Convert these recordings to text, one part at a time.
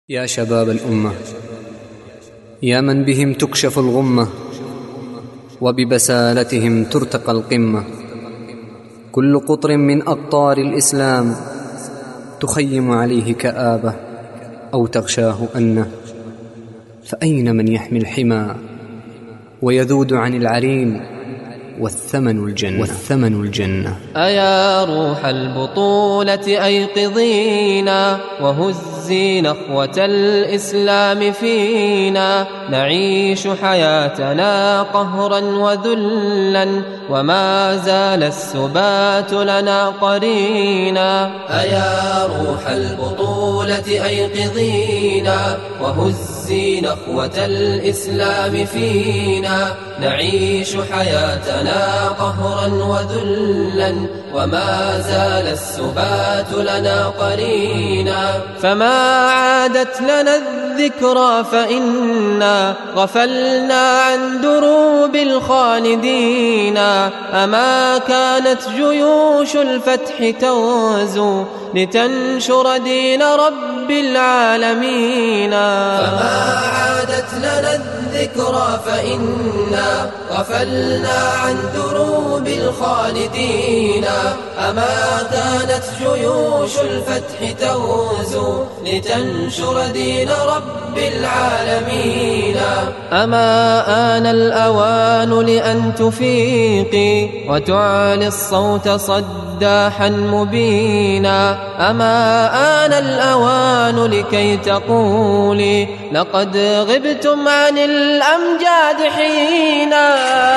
يا شباب الأمة، يا من بهم تكشف الغمة وببسالتهم ترتقى القمة، كل قطر من أقطار الإسلام تخيم عليه كآبة أو تغشاه أنة، فأين من يحمي الحمى ويذود عن العرين والثمن الجنة. أيا روح البطولة أيقظينا وهزي نخوة الإسلام فينا، نعيش حياتنا قهرا وذلا وما زال السبات لنا قرينا. أيا روح البطولة أيقظينا وهزي نخوة الإسلام فينا، نعيش حياتنا قهرا وذلا وما زال السبات لنا قرينا. فما عادت لنا الذكرى فإنا غفلنا عن دروب الخالدين، أما كانت جيوش الفتح تغزو لتنشر دين رب العالمين. فما عادت لنا الذكرى فإنا غفلنا عن دروب الخالدين، أما كانت جيوش الفتح تغزو لتنشر دين رب العالمين. أما آن الأوان لأن تفيقي وتعلي الصوت صداحا مبينا، أما آن الأوان لكي تقولي لقد غبتم عن الأمجاد حينا.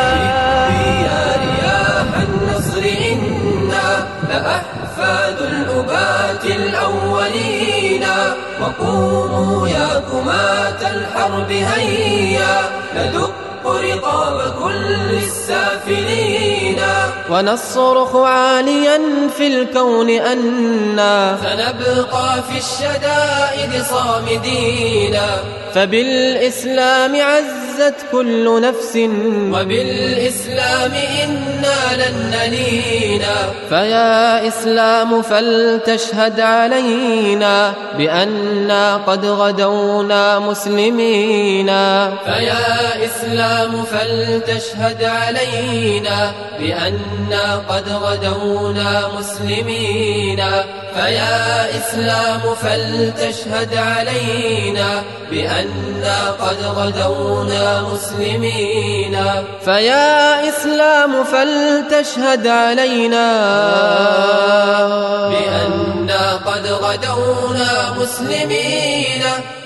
يا رياح النصر إنا لأحفاد الأبات الأولين، وقوموا يا كماة الحرب هيا ندق رقاب كل السافلين، ونصرخ عاليا في الكون أنا سنبقى في الشدائد صامدين. فبالإسلام عزت كل نفس وبالإسلام إنا لن نلينا. فيا إسلام فلتشهد علينا بأننا قد غدونا مسلمين. فيا إسلام فلتشهد علينا بأننا قد غدونا مسلمين. فيا إسلام فلتشهد علينا بأننا قد غدونا مسلمين. فيا إسلام فلتشهد علينا بأننا قد غدونا مسلمين.